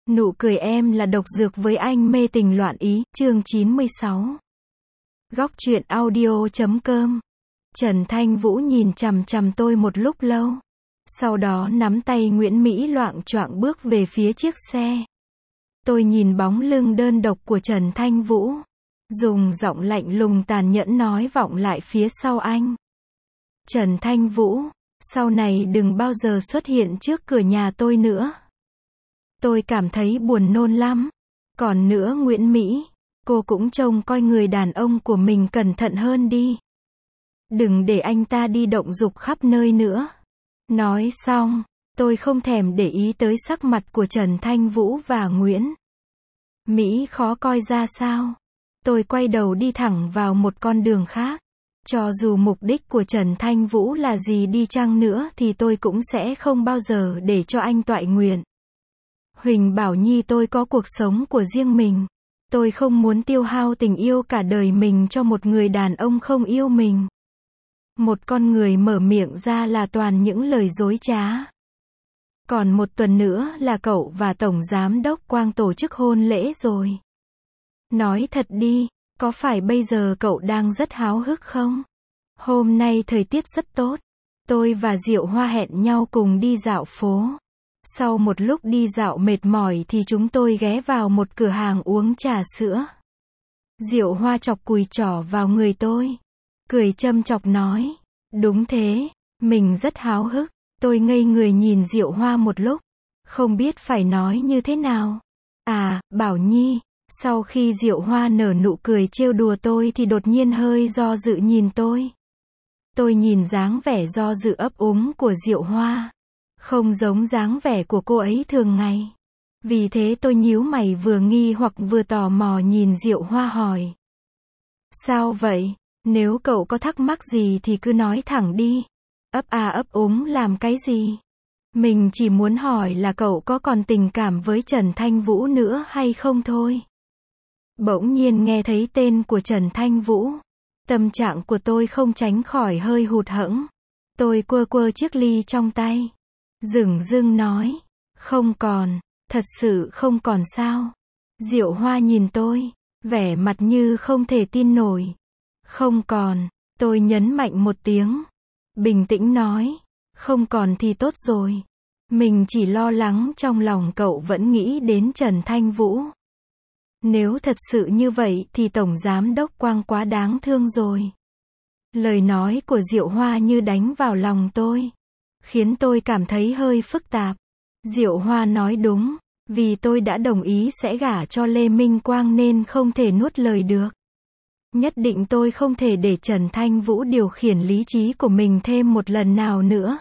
Nụ cười em là độc dược với anh mê tình loạn ý, chương 96. Góc truyện audio.com. Trần Thanh Vũ nhìn chằm chằm tôi một lúc lâu. Sau đó nắm tay Nguyễn Mỹ loạng choạng bước về phía chiếc xe. Tôi nhìn bóng lưng đơn độc của Trần Thanh Vũ. Dùng giọng lạnh lùng tàn nhẫn nói vọng lại phía sau anh. Trần Thanh Vũ, sau này đừng bao giờ xuất hiện trước cửa nhà tôi nữa. Tôi cảm thấy buồn nôn lắm. Còn nữa Nguyễn Mỹ, cô cũng trông coi người đàn ông của mình cẩn thận hơn đi. Đừng để anh ta đi động dục khắp nơi nữa. Nói xong, tôi không thèm để ý tới sắc mặt của Trần Thanh Vũ và Nguyễn Mỹ khó coi ra sao. Tôi quay đầu đi thẳng vào một con đường khác. Cho dù mục đích của Trần Thanh Vũ là gì đi chăng nữa thì tôi cũng sẽ không bao giờ để cho anh toại nguyện. Huỳnh Bảo Nhi, tôi có cuộc sống của riêng mình. Tôi không muốn tiêu hao tình yêu cả đời mình cho một người đàn ông không yêu mình. Một con người mở miệng ra là toàn những lời dối trá. Còn một tuần nữa là cậu và Tổng Giám đốc Quang tổ chức hôn lễ rồi. Nói thật đi, có phải bây giờ cậu đang rất háo hức không? Hôm nay thời tiết rất tốt. Tôi và Diệu Hoa hẹn nhau cùng đi dạo phố. Sau một lúc đi dạo mệt mỏi thì chúng tôi ghé vào một cửa hàng uống trà sữa. Diệu Hoa chọc cùi trỏ vào người tôi. Cười châm chọc nói. Đúng thế, mình rất háo hức. Tôi ngây người nhìn Diệu Hoa một lúc. Không biết phải nói như thế nào. À, Bảo Nhi. Sau khi Diệu Hoa nở nụ cười trêu đùa tôi thì đột nhiên hơi do dự nhìn tôi. Tôi nhìn dáng vẻ do dự ấp úng của Diệu Hoa. Không giống dáng vẻ của cô ấy thường ngày. Vì thế tôi nhíu mày vừa nghi hoặc vừa tò mò nhìn Diệu Hoa hỏi. Sao vậy? Nếu cậu có thắc mắc gì thì cứ nói thẳng đi. Ấp à ấp úng làm cái gì? Mình chỉ muốn hỏi là cậu có còn tình cảm với Trần Thanh Vũ nữa hay không thôi. Bỗng nhiên nghe thấy tên của Trần Thanh Vũ. Tâm trạng của tôi không tránh khỏi hơi hụt hẫng. Tôi quơ quơ chiếc ly trong tay. Dửng dưng nói. Không còn. Thật sự không còn sao? Diệu Hoa nhìn tôi. Vẻ mặt như không thể tin nổi. Không còn. Tôi nhấn mạnh một tiếng. Bình tĩnh nói. Không còn thì tốt rồi. Mình chỉ lo lắng trong lòng cậu vẫn nghĩ đến Trần Thanh Vũ. Nếu thật sự như vậy thì Tổng Giám đốc Quang quá đáng thương rồi. Lời nói của Diệu Hoa như đánh vào lòng tôi. Khiến tôi cảm thấy hơi phức tạp. Diệu Hoa nói đúng. Vì tôi đã đồng ý sẽ gả cho Lê Minh Quang nên không thể nuốt lời được. Nhất định tôi không thể để Trần Thanh Vũ điều khiển lý trí của mình thêm một lần nào nữa.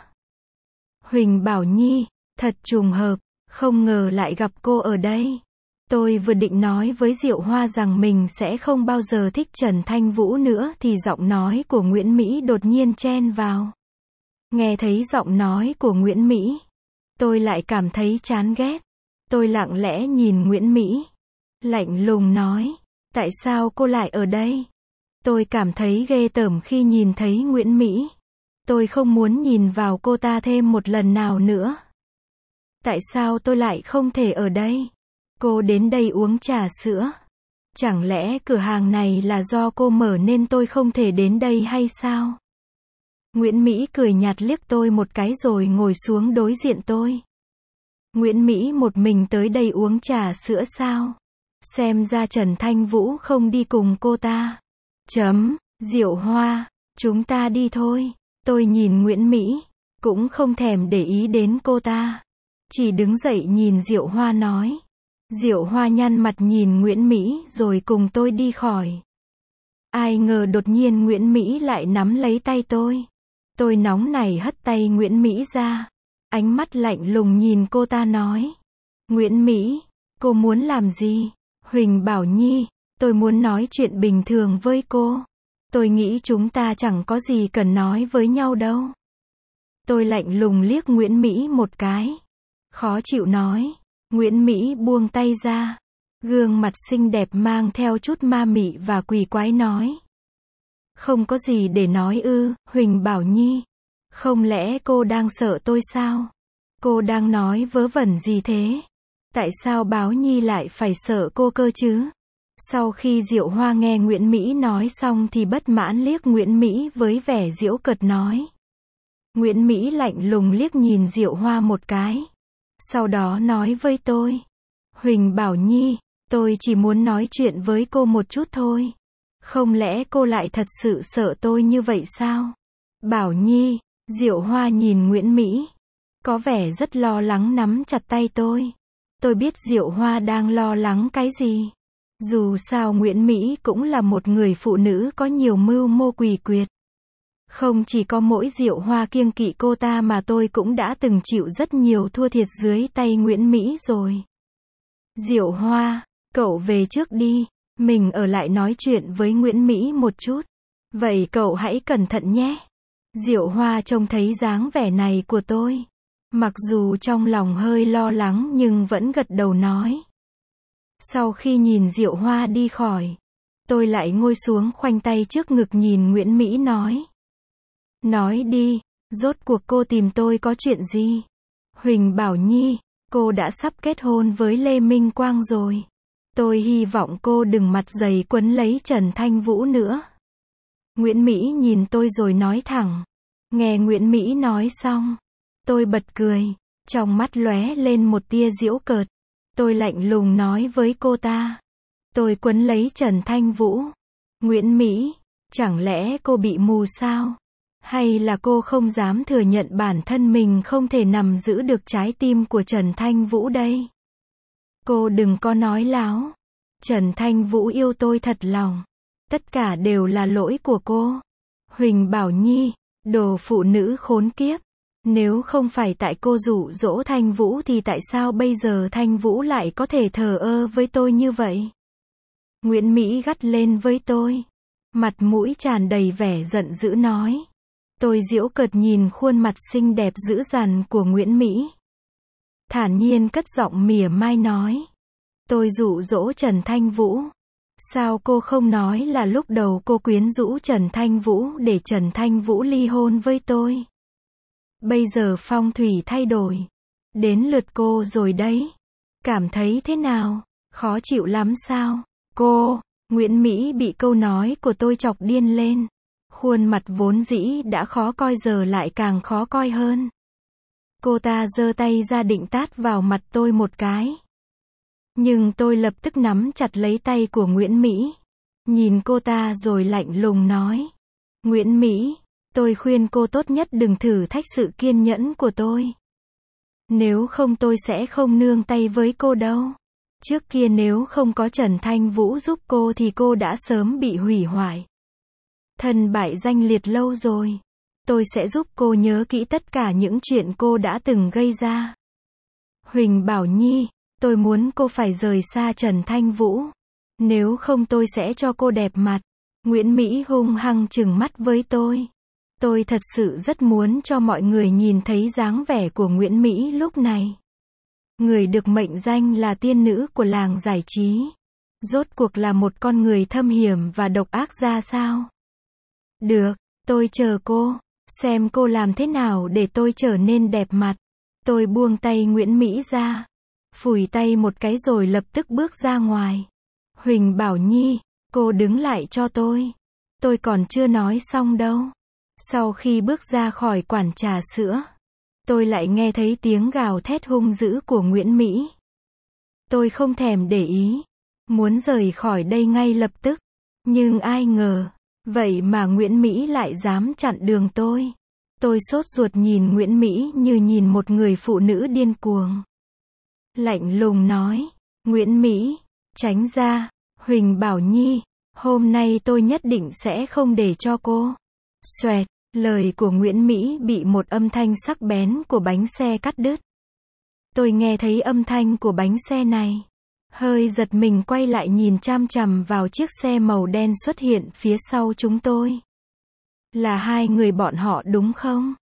Huỳnh Bảo Nhi, thật trùng hợp, không ngờ lại gặp cô ở đây. Tôi vừa định nói với Diệu Hoa rằng mình sẽ không bao giờ thích Trần Thanh Vũ nữa thì giọng nói của Nguyễn Mỹ đột nhiên chen vào. Nghe thấy giọng nói của Nguyễn Mỹ, tôi lại cảm thấy chán ghét. Tôi lặng lẽ nhìn Nguyễn Mỹ, lạnh lùng nói, tại sao cô lại ở đây? Tôi cảm thấy ghê tởm khi nhìn thấy Nguyễn Mỹ. Tôi không muốn nhìn vào cô ta thêm một lần nào nữa. Tại sao tôi lại không thể ở đây? Cô đến đây uống trà sữa. Chẳng lẽ cửa hàng này là do cô mở nên tôi không thể đến đây hay sao? Nguyễn Mỹ cười nhạt liếc tôi một cái rồi ngồi xuống đối diện tôi. Nguyễn Mỹ một mình tới đây uống trà sữa sao? Xem ra Trần Thanh Vũ không đi cùng cô ta. Diệu Hoa, chúng ta đi thôi. Tôi nhìn Nguyễn Mỹ, cũng không thèm để ý đến cô ta. Chỉ đứng dậy nhìn Diệu Hoa nói. Diệu Hoa nhăn mặt nhìn Nguyễn Mỹ rồi cùng tôi đi khỏi. Ai ngờ đột nhiên Nguyễn Mỹ lại nắm lấy tay tôi. Tôi nóng nảy hất tay Nguyễn Mỹ ra. Ánh mắt lạnh lùng nhìn cô ta nói. Nguyễn Mỹ, cô muốn làm gì? Huỳnh Bảo Nhi, tôi muốn nói chuyện bình thường với cô. Tôi nghĩ chúng ta chẳng có gì cần nói với nhau đâu. Tôi lạnh lùng liếc Nguyễn Mỹ một cái. Khó chịu nói. Nguyễn Mỹ buông tay ra. Gương mặt xinh đẹp mang theo chút ma mị và quỷ quái nói. Không có gì để nói ư, Huỳnh Bảo Nhi. Không lẽ cô đang sợ tôi sao? Cô đang nói vớ vẩn gì thế? Tại sao Báo Nhi lại phải sợ cô cơ chứ? Sau khi Diệu Hoa nghe Nguyễn Mỹ nói xong thì bất mãn liếc Nguyễn Mỹ với vẻ giễu cợt nói. Nguyễn Mỹ lạnh lùng liếc nhìn Diệu Hoa một cái. Sau đó nói với tôi. Huỳnh Bảo Nhi, tôi chỉ muốn nói chuyện với cô một chút thôi. Không lẽ cô lại thật sự sợ tôi như vậy sao? Bảo Nhi, Diệu Hoa nhìn Nguyễn Mỹ. Có vẻ rất lo lắng nắm chặt tay tôi. Tôi biết Diệu Hoa đang lo lắng cái gì. Dù sao Nguyễn Mỹ cũng là một người phụ nữ có nhiều mưu mô quỷ quyệt. Không chỉ có mỗi Diệu Hoa kiêng kỵ cô ta mà tôi cũng đã từng chịu rất nhiều thua thiệt dưới tay Nguyễn Mỹ rồi. Diệu Hoa, cậu về trước đi, mình ở lại nói chuyện với Nguyễn Mỹ một chút. Vậy cậu hãy cẩn thận nhé. Diệu Hoa trông thấy dáng vẻ này của tôi. Mặc dù trong lòng hơi lo lắng nhưng vẫn gật đầu nói. Sau khi nhìn Diệu Hoa đi khỏi, tôi lại ngồi xuống khoanh tay trước ngực nhìn Nguyễn Mỹ nói. Nói đi, rốt cuộc cô tìm tôi có chuyện gì? Huỳnh Bảo Nhi, cô đã sắp kết hôn với Lê Minh Quang rồi. Tôi hy vọng cô đừng mặt dày quấn lấy Trần Thanh Vũ nữa. Nguyễn Mỹ nhìn tôi rồi nói thẳng. Nghe Nguyễn Mỹ nói xong, tôi bật cười, trong mắt lóe lên một tia giễu cợt. Tôi lạnh lùng nói với cô ta. Tôi quấn lấy Trần Thanh Vũ. Nguyễn Mỹ, chẳng lẽ cô bị mù sao? Hay là cô không dám thừa nhận bản thân mình không thể nắm giữ được trái tim của Trần Thanh Vũ đây? Cô đừng có nói láo. Trần Thanh Vũ yêu tôi thật lòng. Tất cả đều là lỗi của cô. Huỳnh Bảo Nhi, đồ phụ nữ khốn kiếp. Nếu không phải tại cô dụ dỗ Thanh Vũ thì tại sao bây giờ Thanh Vũ lại có thể thờ ơ với tôi như vậy? Nguyễn Mỹ gắt lên với tôi. Mặt mũi tràn đầy vẻ giận dữ nói. Tôi giễu cợt nhìn khuôn mặt xinh đẹp dữ dằn của Nguyễn Mỹ. Thản nhiên cất giọng mỉa mai nói. Tôi dụ dỗ Trần Thanh Vũ. Sao cô không nói là lúc đầu cô quyến rũ Trần Thanh Vũ để Trần Thanh Vũ ly hôn với tôi? Bây giờ phong thủy thay đổi. Đến lượt cô rồi đấy. Cảm thấy thế nào? Khó chịu lắm sao? Cô, Nguyễn Mỹ bị câu nói của tôi chọc điên lên. Khuôn mặt vốn dĩ đã khó coi giờ lại càng khó coi hơn. Cô ta giơ tay ra định tát vào mặt tôi một cái. Nhưng tôi lập tức nắm chặt lấy tay của Nguyễn Mỹ. Nhìn cô ta rồi lạnh lùng nói. Nguyễn Mỹ, tôi khuyên cô tốt nhất đừng thử thách sự kiên nhẫn của tôi. Nếu không tôi sẽ không nương tay với cô đâu. Trước kia nếu không có Trần Thanh Vũ giúp cô thì cô đã sớm bị hủy hoại. Thân bại danh liệt lâu rồi. Tôi sẽ giúp cô nhớ kỹ tất cả những chuyện cô đã từng gây ra. Huỳnh Bảo Nhi, tôi muốn cô phải rời xa Trần Thanh Vũ. Nếu không tôi sẽ cho cô đẹp mặt. Nguyễn Mỹ hung hăng trừng mắt với tôi. Tôi thật sự rất muốn cho mọi người nhìn thấy dáng vẻ của Nguyễn Mỹ lúc này. Người được mệnh danh là tiên nữ của làng giải trí. Rốt cuộc là một con người thâm hiểm và độc ác ra sao? Được, tôi chờ cô. Xem cô làm thế nào để tôi trở nên đẹp mặt. Tôi buông tay Nguyễn Mỹ ra. Phủi tay một cái rồi lập tức bước ra ngoài. Huỳnh Bảo Nhi, cô đứng lại cho tôi. Tôi còn chưa nói xong đâu. Sau khi bước ra khỏi quán trà sữa, tôi lại nghe thấy tiếng gào thét hung dữ của Nguyễn Mỹ. Tôi không thèm để ý, muốn rời khỏi đây ngay lập tức. Nhưng ai ngờ, vậy mà Nguyễn Mỹ lại dám chặn đường tôi. Tôi sốt ruột nhìn Nguyễn Mỹ như nhìn một người phụ nữ điên cuồng. Lạnh lùng nói, Nguyễn Mỹ, tránh ra. Huỳnh Bảo Nhi, hôm nay tôi nhất định sẽ không để cho cô. Xoẹt, lời của Nguyễn Mỹ bị một âm thanh sắc bén của bánh xe cắt đứt. Tôi nghe thấy âm thanh của bánh xe này. Hơi giật mình quay lại nhìn chằm chằm vào chiếc xe màu đen xuất hiện phía sau chúng tôi. Là hai người bọn họ đúng không?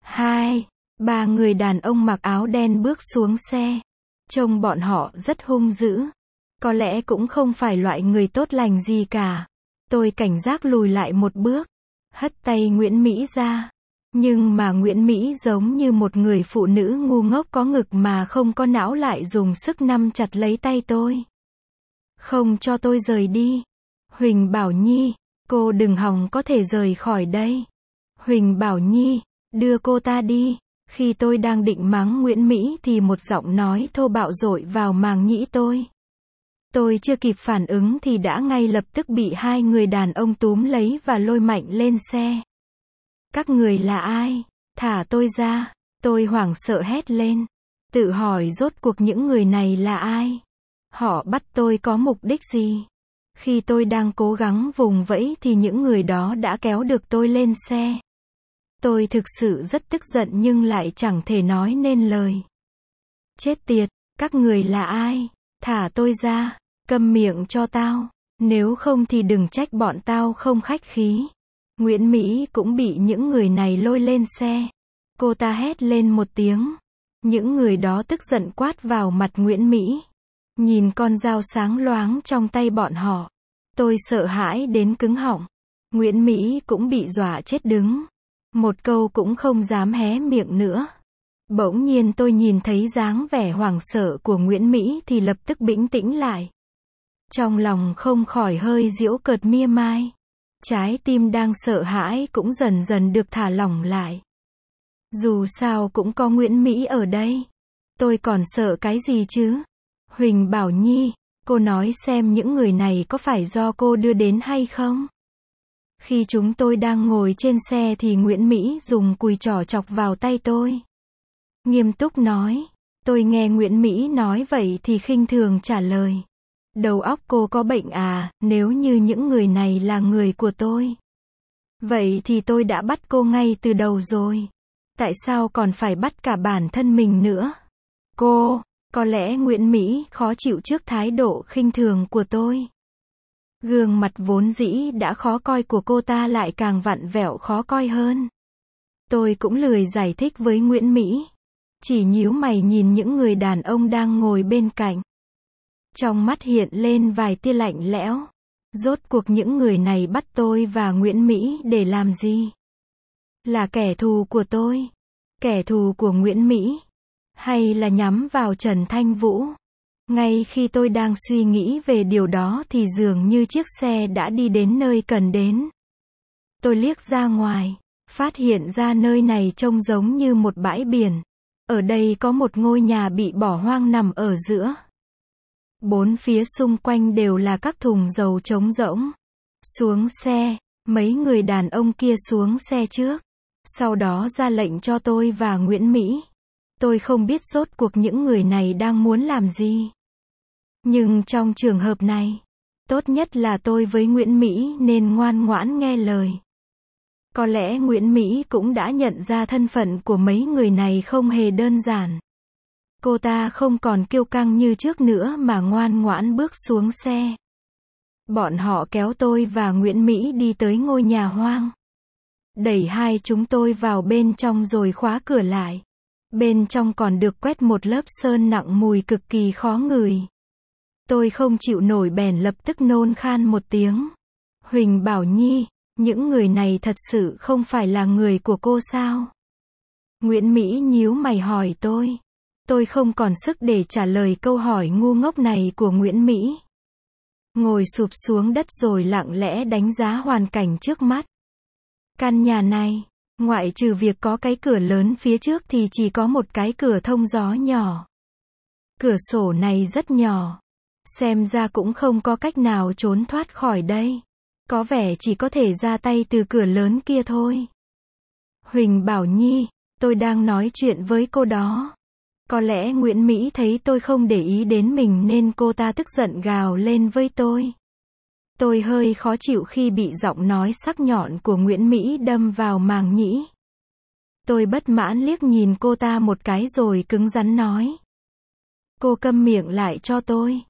Ba người đàn ông mặc áo đen bước xuống xe. Trông bọn họ rất hung dữ. Có lẽ cũng không phải loại người tốt lành gì cả. Tôi cảnh giác lùi lại một bước. Hất tay Nguyễn Mỹ ra. Nhưng mà Nguyễn Mỹ giống như một người phụ nữ ngu ngốc có ngực mà không có não lại dùng sức nắm chặt lấy tay tôi. Không cho tôi rời đi. Huỳnh Bảo Nhi, cô đừng hòng có thể rời khỏi đây. Huỳnh Bảo Nhi, đưa cô ta đi. Khi tôi đang định mắng Nguyễn Mỹ thì một giọng nói thô bạo dội vào màng nhĩ tôi. Tôi chưa kịp phản ứng thì đã ngay lập tức bị hai người đàn ông túm lấy và lôi mạnh lên xe. Các người là ai? Thả tôi ra. Tôi hoảng sợ hét lên. Tự hỏi rốt cuộc những người này là ai? Họ bắt tôi có mục đích gì? Khi tôi đang cố gắng vùng vẫy thì những người đó đã kéo được tôi lên xe. Tôi thực sự rất tức giận nhưng lại chẳng thể nói nên lời. Chết tiệt, các người là ai? Thả tôi ra, câm miệng cho tao, nếu không thì đừng trách bọn tao không khách khí. Nguyễn Mỹ cũng bị những người này lôi lên xe. Cô ta hét lên một tiếng. Những người đó tức giận quát vào mặt Nguyễn Mỹ. Nhìn con dao sáng loáng trong tay bọn họ. Tôi sợ hãi đến cứng họng. Nguyễn Mỹ cũng bị dọa chết đứng. Một câu cũng không dám hé miệng nữa. Bỗng nhiên tôi nhìn thấy dáng vẻ hoảng sợ của Nguyễn Mỹ thì lập tức bĩnh tĩnh lại. Trong lòng không khỏi hơi giễu cợt mia mai. Trái tim đang sợ hãi cũng dần dần được thả lỏng lại. Dù sao cũng có Nguyễn Mỹ ở đây. Tôi còn sợ cái gì chứ? Huỳnh Bảo Nhi, cô nói xem những người này có phải do cô đưa đến hay không? Khi chúng tôi đang ngồi trên xe thì Nguyễn Mỹ dùng cùi trỏ chọc vào tay tôi. Nghiêm túc nói. Tôi nghe Nguyễn Mỹ nói vậy thì khinh thường trả lời. Đầu óc cô có bệnh à, nếu như những người này là người của tôi. Vậy thì tôi đã bắt cô ngay từ đầu rồi. Tại sao còn phải bắt cả bản thân mình nữa? Cô, có lẽ Nguyễn Mỹ khó chịu trước thái độ khinh thường của tôi. Gương mặt vốn dĩ đã khó coi của cô ta lại càng vặn vẹo khó coi hơn. Tôi cũng lười giải thích với Nguyễn Mỹ. Chỉ nhíu mày nhìn những người đàn ông đang ngồi bên cạnh. Trong mắt hiện lên vài tia lạnh lẽo. Rốt cuộc những người này bắt tôi và Nguyễn Mỹ để làm gì? Là kẻ thù của tôi? Kẻ thù của Nguyễn Mỹ? Hay là nhắm vào Trần Thanh Vũ? Ngay khi tôi đang suy nghĩ về điều đó thì dường như chiếc xe đã đi đến nơi cần đến. Tôi liếc ra ngoài, phát hiện ra nơi này trông giống như một bãi biển. Ở đây có một ngôi nhà bị bỏ hoang nằm ở giữa. Bốn phía xung quanh đều là các thùng dầu trống rỗng. Xuống xe, mấy người đàn ông kia xuống xe trước. Sau đó ra lệnh cho tôi và Nguyễn Mỹ. Tôi không biết rốt cuộc những người này đang muốn làm gì. Nhưng trong trường hợp này, tốt nhất là tôi với Nguyễn Mỹ nên ngoan ngoãn nghe lời. Có lẽ Nguyễn Mỹ cũng đã nhận ra thân phận của mấy người này không hề đơn giản. Cô ta không còn kiêu căng như trước nữa mà ngoan ngoãn bước xuống xe. Bọn họ kéo tôi và Nguyễn Mỹ đi tới ngôi nhà hoang. Đẩy hai chúng tôi vào bên trong rồi khóa cửa lại. Bên trong còn được quét một lớp sơn nặng mùi cực kỳ khó ngửi. Tôi không chịu nổi bèn lập tức nôn khan một tiếng. Huỳnh Bảo Nhi, những người này thật sự không phải là người của cô sao? Nguyễn Mỹ nhíu mày hỏi tôi. Tôi không còn sức để trả lời câu hỏi ngu ngốc này của Nguyễn Mỹ. Ngồi sụp xuống đất rồi lặng lẽ đánh giá hoàn cảnh trước mắt. Căn nhà này, ngoại trừ việc có cái cửa lớn phía trước thì chỉ có một cái cửa thông gió nhỏ. Cửa sổ này rất nhỏ. Xem ra cũng không có cách nào trốn thoát khỏi đây. Có vẻ chỉ có thể ra tay từ cửa lớn kia thôi. Huỳnh Bảo Nhi, tôi đang nói chuyện với cô đó. Có lẽ Nguyễn Mỹ thấy tôi không để ý đến mình nên cô ta tức giận gào lên với tôi. Tôi hơi khó chịu khi bị giọng nói sắc nhọn của Nguyễn Mỹ đâm vào màng nhĩ. Tôi bất mãn liếc nhìn cô ta một cái rồi cứng rắn nói. Cô câm miệng lại cho tôi.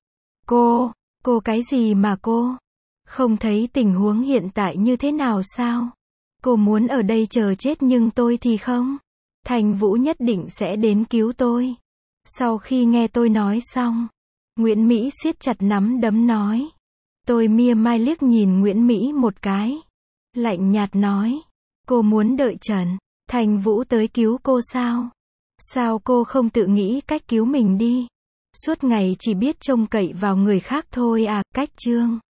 Cô cái gì mà cô? Không thấy tình huống hiện tại như thế nào sao? Cô muốn ở đây chờ chết nhưng tôi thì không. Thành Vũ nhất định sẽ đến cứu tôi. Sau khi nghe tôi nói xong, Nguyễn Mỹ siết chặt nắm đấm nói. Tôi mia mai liếc nhìn Nguyễn Mỹ một cái. Lạnh nhạt nói. Cô muốn đợi Trần Thanh Vũ tới cứu cô sao? Sao cô không tự nghĩ cách cứu mình đi? Suốt ngày chỉ biết trông cậy vào người khác thôi à, cách Trương